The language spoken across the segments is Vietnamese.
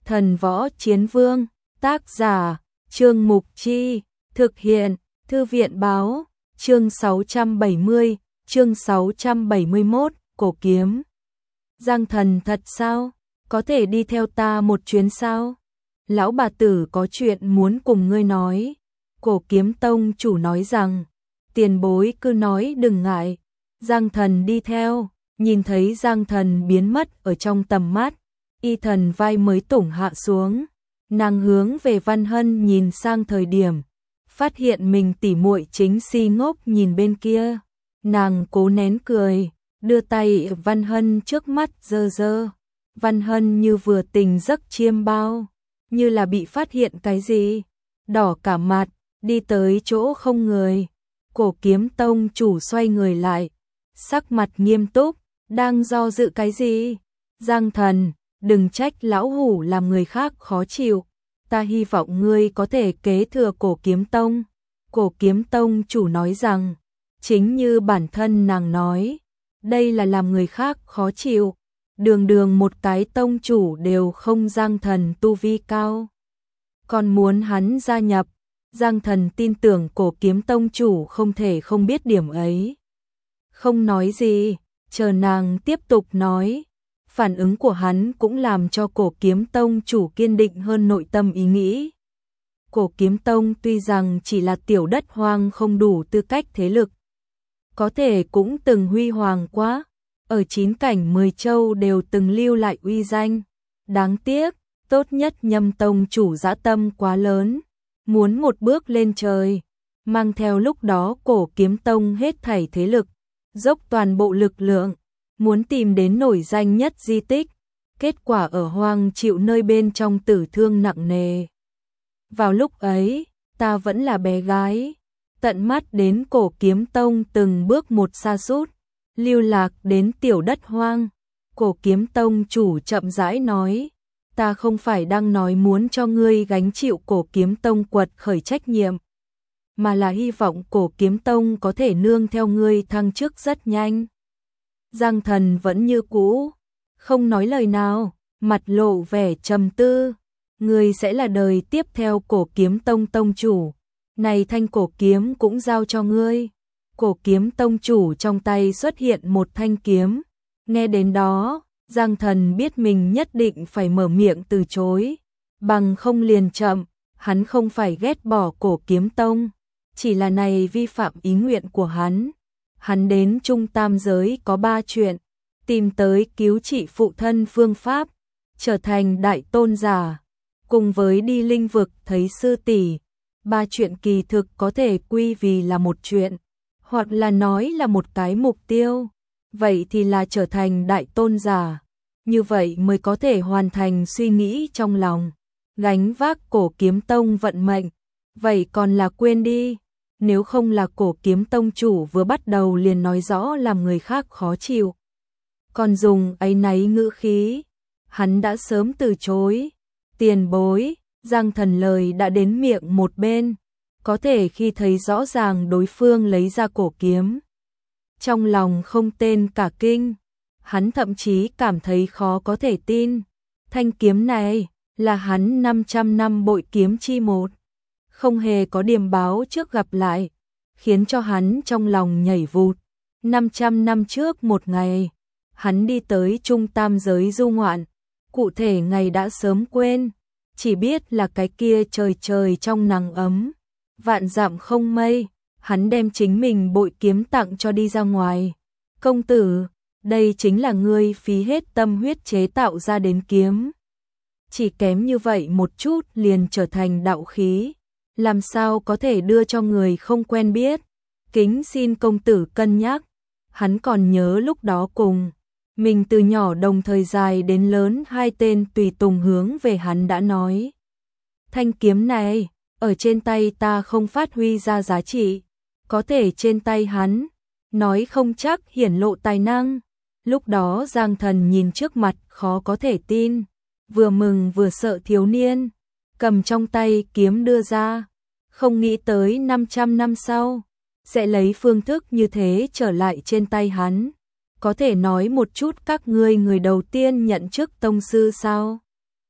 Thần Võ Chiến Vương, tác giả, Trương Mục Chi, thực hiện, Thư viện báo, chương 670, chương 671, cổ kiếm. Giang Thần thật sao? Có thể đi theo ta một chuyến sao? Lão bà tử có chuyện muốn cùng ngươi nói. Cổ kiếm tông chủ nói rằng, tiền bối cứ nói đừng ngại. Giang Thần đi theo, nhìn thấy Giang Thần biến mất ở trong tầm mắt, Y Thần vai mới tủng hạ xuống. Nàng hướng về Văn Hân nhìn sang thời điểm, phát hiện mình tỉ muội chính si ngốc nhìn bên kia. Nàng cố nén cười, đưa tay Văn Hân trước mắt dơ dơ. Văn Hân như vừa tỉnh giấc chiêm bao, như là bị phát hiện cái gì, đỏ cả mặt, đi tới chỗ không người. Cổ kiếm tông chủ xoay người lại, sắc mặt nghiêm túc, đang do dự cái gì? Giang Thần, đừng trách lão hủ làm người khác khó chịu, ta hy vọng ngươi có thể kế thừa cổ kiếm tông. Cổ kiếm tông chủ nói rằng, chính như bản thân nàng nói, đây là làm người khác khó chịu. Đường đường một cái tông chủ đều không, Giang Thần tu vi cao, còn muốn hắn gia nhập. Giang Thần tin tưởng cổ kiếm tông chủ không thể không biết điểm ấy. Không nói gì, chờ nàng tiếp tục nói. Phản ứng của hắn cũng làm cho cổ kiếm tông chủ kiên định hơn nội tâm ý nghĩ. Cổ kiếm tông tuy rằng chỉ là tiểu đất hoang không đủ tư cách thế lực, có thể cũng từng huy hoàng quá, ở 9 cảnh 10 châu đều từng lưu lại uy danh. Đáng tiếc, tốt nhất Nhâm tông chủ dã tâm quá lớn, muốn một bước lên trời, mang theo lúc đó cổ kiếm tông hết thảy thế lực, dốc toàn bộ lực lượng, muốn tìm đến nổi danh nhất di tích, kết quả ở hoang chịu nơi bên trong tử thương nặng nề. Vào lúc ấy, ta vẫn là bé gái, tận mắt đến cổ kiếm tông từng bước một sa sút, lưu lạc đến tiểu đất hoang. Cổ kiếm tông chủ chậm rãi nói, ta không phải đang nói muốn cho ngươi gánh chịu cổ kiếm tông quật khởi trách nhiệm, mà là hy vọng cổ kiếm tông có thể nương theo ngươi thăng chức rất nhanh. Giang Thần vẫn như cũ, không nói lời nào, mặt lộ vẻ trầm tư. Ngươi sẽ là đời tiếp theo cổ kiếm tông tông chủ, này thanh cổ kiếm cũng giao cho ngươi. Cổ kiếm tông chủ trong tay xuất hiện một thanh kiếm. Nghe đến đó, Giang Thần biết mình nhất định phải mở miệng từ chối, bằng không liền chậm. Hắn không phải ghét bỏ cổ kiếm tông, chỉ là này vi phạm ý nguyện của hắn. Hắn đến Trung Tam giới có 3 chuyện: tìm tới cứu trị phụ thân phương pháp, trở thành đại tôn giả, cùng với đi linh vực thấy sư tỷ. 3 chuyện kỳ thực có thể quy vì là một chuyện, hoặc là nói là một cái mục tiêu. Vậy thì là trở thành đại tôn giả, như vậy mới có thể hoàn thành suy nghĩ trong lòng, gánh vác cổ kiếm tông vận mệnh. Vậy còn là quên đi, nếu không là cổ kiếm tông chủ vừa bắt đầu liền nói rõ làm người khác khó chịu, còn dùng áy náy ngữ khí, hắn đã sớm từ chối. Tiền bối, Giang Thần lời đã đến miệng một bên, có thể khi thấy rõ ràng đối phương lấy ra cổ kiếm, trong lòng không tên cả kinh, hắn thậm chí cảm thấy khó có thể tin. Thanh kiếm này là hắn 500 năm bội kiếm chi một, không hề có điềm báo trước gặp lại, khiến cho hắn trong lòng nhảy vụt. 500 năm trước một ngày, hắn đi tới Trung Tam giới du ngoạn, cụ thể ngày đã sớm quên, chỉ biết là cái kia trời trời trong nắng ấm, vạn dặm không mây, hắn đem chính mình bội kiếm tặng cho đi ra ngoài. Công tử, đây chính là ngươi phí hết tâm huyết chế tạo ra đến kiếm, chỉ kém như vậy một chút liền trở thành đạo khí, làm sao có thể đưa cho người không quen biết. Kính xin công tử cân nhắc. Hắn còn nhớ lúc đó cùng mình từ nhỏ đồng thời dài đến lớn 2 tên tùy tùng hướng về hắn đã nói, thanh kiếm này ở trên tay ta không phát huy ra giá trị, có thể trên tay hắn, nói không chắc hiển lộ tài năng. Lúc đó Giang Thần nhìn trước mặt khó có thể tin, vừa mừng vừa sợ thiếu niên, cầm trong tay kiếm đưa ra, không nghĩ tới 500 năm sau sẽ lấy phương thức như thế trở lại trên tay hắn. Có thể nói một chút các ngươi người đầu tiên nhận chức tông sư sao?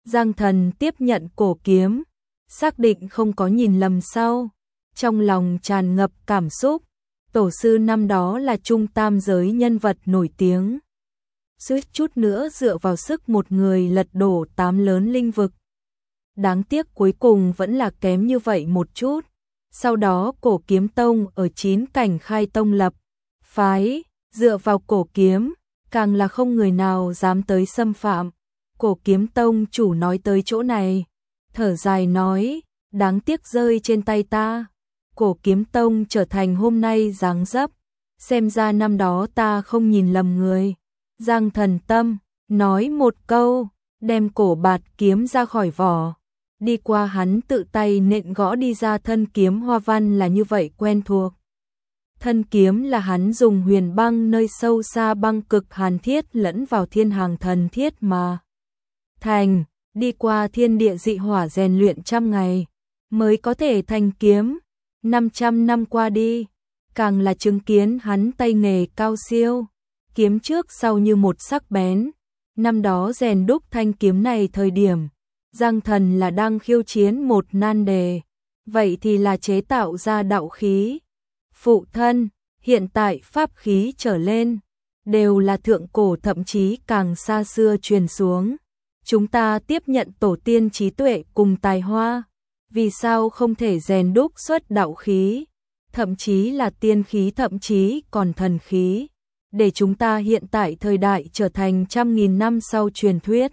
Giang Thần tiếp nhận cổ kiếm, xác định không có nhìn lầm sau, trong lòng tràn ngập cảm xúc. Tổ sư năm đó là trung tam giới nhân vật nổi tiếng, suýt chút nữa dựa vào sức một người lật đổ 8 lớn linh vực. Đáng tiếc cuối cùng vẫn là kém như vậy một chút. Sau đó Cổ Kiếm Tông ở 9 cảnh khai tông lập phái, dựa vào cổ kiếm, càng là không người nào dám tới xâm phạm. Cổ Kiếm Tông chủ nói tới chỗ này, thở dài nói, đáng tiếc rơi trên tay ta. Cổ Kiếm Tông trở thành hôm nay dáng dấp, xem ra năm đó ta không nhìn lầm người. Giang Thần Tâm nói một câu, đem cổ bạt kiếm ra khỏi vỏ. Đi qua hắn tự tay nện gõ đi ra thân kiếm hoa văn là như vậy quen thuộc. Thân kiếm là hắn dùng huyền băng nơi sâu xa băng cực hàn thiết lẫn vào thiên hàng thần thiết mà thành, đi qua thiên địa dị hỏa rèn luyện trăm ngày mới có thể thành kiếm. 500 năm qua đi, càng là chứng kiến hắn tay nghề cao siêu, kiếm trước sau như một sắc bén. Năm đó rèn đúc thanh kiếm này thời điểm, Giang Thần là đang khiêu chiến một nan đề, vậy thì là chế tạo ra đạo khí. Phụ thân, hiện tại pháp khí trở lên, đều là thượng cổ thậm chí càng xa xưa truyền xuống. Chúng ta tiếp nhận tổ tiên trí tuệ cùng tài hoa, vì sao không thể rèn đúc xuất đạo khí, thậm chí là tiên khí, thậm chí còn thần khí, để chúng ta hiện tại thời đại trở thành trăm nghìn năm sau truyền thuyết.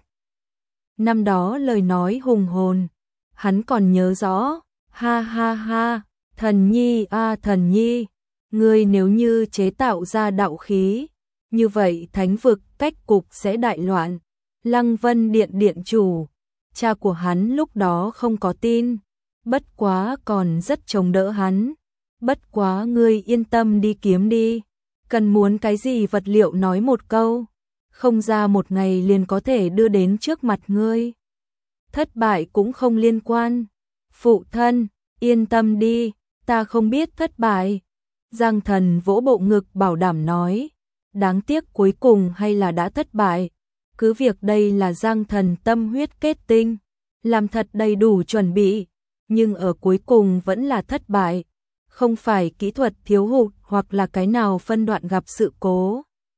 Năm đó lời nói hùng hồn, hắn còn nhớ rõ, ha ha ha, thần nhi a thần nhi, ngươi nếu như chế tạo ra đạo khí, như vậy thánh vực cách cục sẽ đại loạn. Lăng Vân Điện điện chủ, cha của hắn lúc đó không có tin, bất quá còn rất chống đỡ hắn. Bất quá ngươi yên tâm đi kiếm đi, cần muốn cái gì vật liệu nói một câu, không ra một ngày liền có thể đưa đến trước mặt ngươi. Thất bại cũng không liên quan. Phụ thân, yên tâm đi, ta không biết thất bại. Giang Thần vỗ bộ ngực bảo đảm nói, đáng tiếc cuối cùng hay là đã thất bại. Cứ việc đây là Giang Thần tâm huyết kết tinh, làm thật đầy đủ chuẩn bị, nhưng ở cuối cùng vẫn là thất bại. Không phải kỹ thuật thiếu hụt hoặc là cái nào phân đoạn gặp sự cố,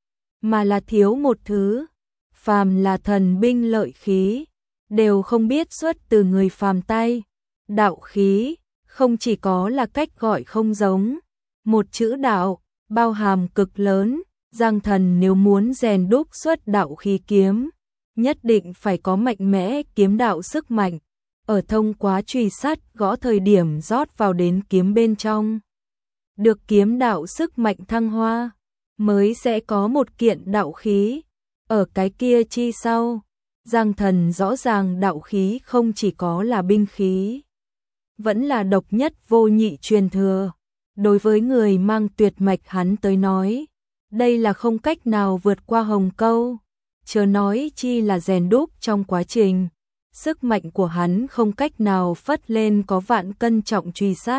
mà là thiếu một thứ. Phàm là thần binh lợi khí, đều không biết xuất từ người phàm tay. Đạo khí, không chỉ có là cách gọi không giống, một chữ đạo, bao hàm cực lớn. Giang Thần nếu muốn rèn đúc xuất đạo khí kiếm, nhất định phải có mạnh mẽ kiếm đạo sức mạnh, ở thông qua truy sát gõ thời điểm rót vào đến kiếm bên trong. Được kiếm đạo sức mạnh thăng hoa, mới sẽ có một kiện đạo khí. Ở cái kia chi sau, Giang Thần rõ ràng đạo khí không chỉ có là binh khí, vẫn là độc nhất vô nhị truyền thừa. Đối với người mang tuyệt mạch hắn tới nói, đây là không cách nào vượt qua hồng câu, chớ nói chi là rèn đúc trong quá trình. Sức mạnh của hắn không cách nào phất lên có vạn cân trọng truy sát.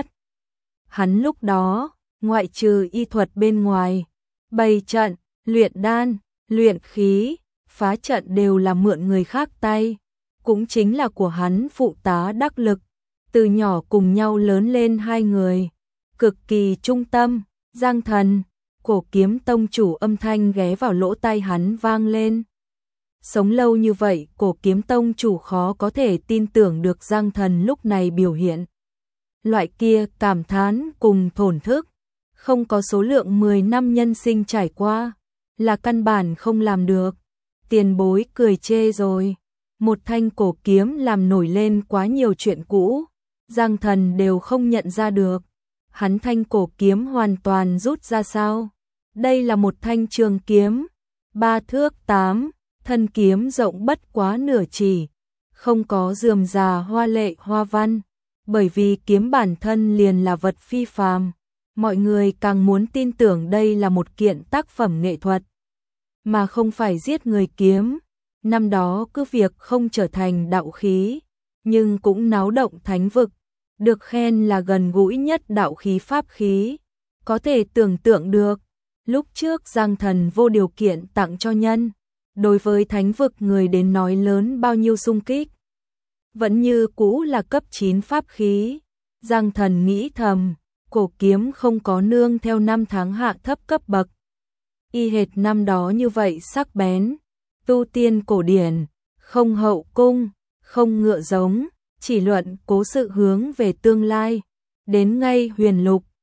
Hắn lúc đó, ngoại trừ y thuật bên ngoài, bày trận, luyện đan, luyện khí, phá trận đều là mượn người khác tay, cũng chính là của hắn phụ tá đắc lực. Từ nhỏ cùng nhau lớn lên hai người, cực kỳ trung tâm. Giang Thần, Cổ Kiếm Tông chủ âm thanh ghé vào lỗ tai hắn vang lên. Sống lâu như vậy, Cổ Kiếm Tông chủ khó có thể tin tưởng được Giang Thần lúc này biểu hiện. Loại kia cảm thán cùng thổn thức, không có số lượng 10 năm nhân sinh trải qua, là căn bản không làm được. Tiền bối cười chê rồi, một thanh cổ kiếm làm nổi lên quá nhiều chuyện cũ, Giang Thần đều không nhận ra được. Hắn thanh cổ kiếm hoàn toàn rút ra sao? Đây là một thanh trường kiếm, 3 thước 8, thân kiếm rộng bất quá nửa chỉ, không có rườm rà hoa lệ hoa văn, bởi vì kiếm bản thân liền là vật phi phàm, mọi người càng muốn tin tưởng đây là một kiện tác phẩm nghệ thuật, mà không phải giết người kiếm. Năm đó cứ việc không trở thành đạo khí, nhưng cũng náo động thánh vực, được khen là gần gũi nhất đạo khí pháp khí. Có thể tưởng tượng được, lúc trước Giang Thần vô điều kiện tặng cho nhân, đối với thánh vực người đến nói lớn bao nhiêu xung kích. vẫn như cũ là cấp 9 pháp khí. Giang Thần nghĩ thầm, cổ kiếm không có nương theo năm tháng hạ thấp cấp bậc. Y hệt năm đó như vậy sắc bén, tu tiên cổ điển, không hậu cung, không ngựa giống, chỉ luận cố sự hướng về tương lai. Đến ngay huyền lục,